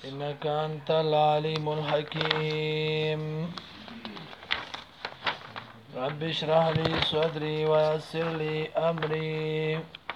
إنك أنت العليم الحكيم. رب اشرح لي صدري ويسر لي أمري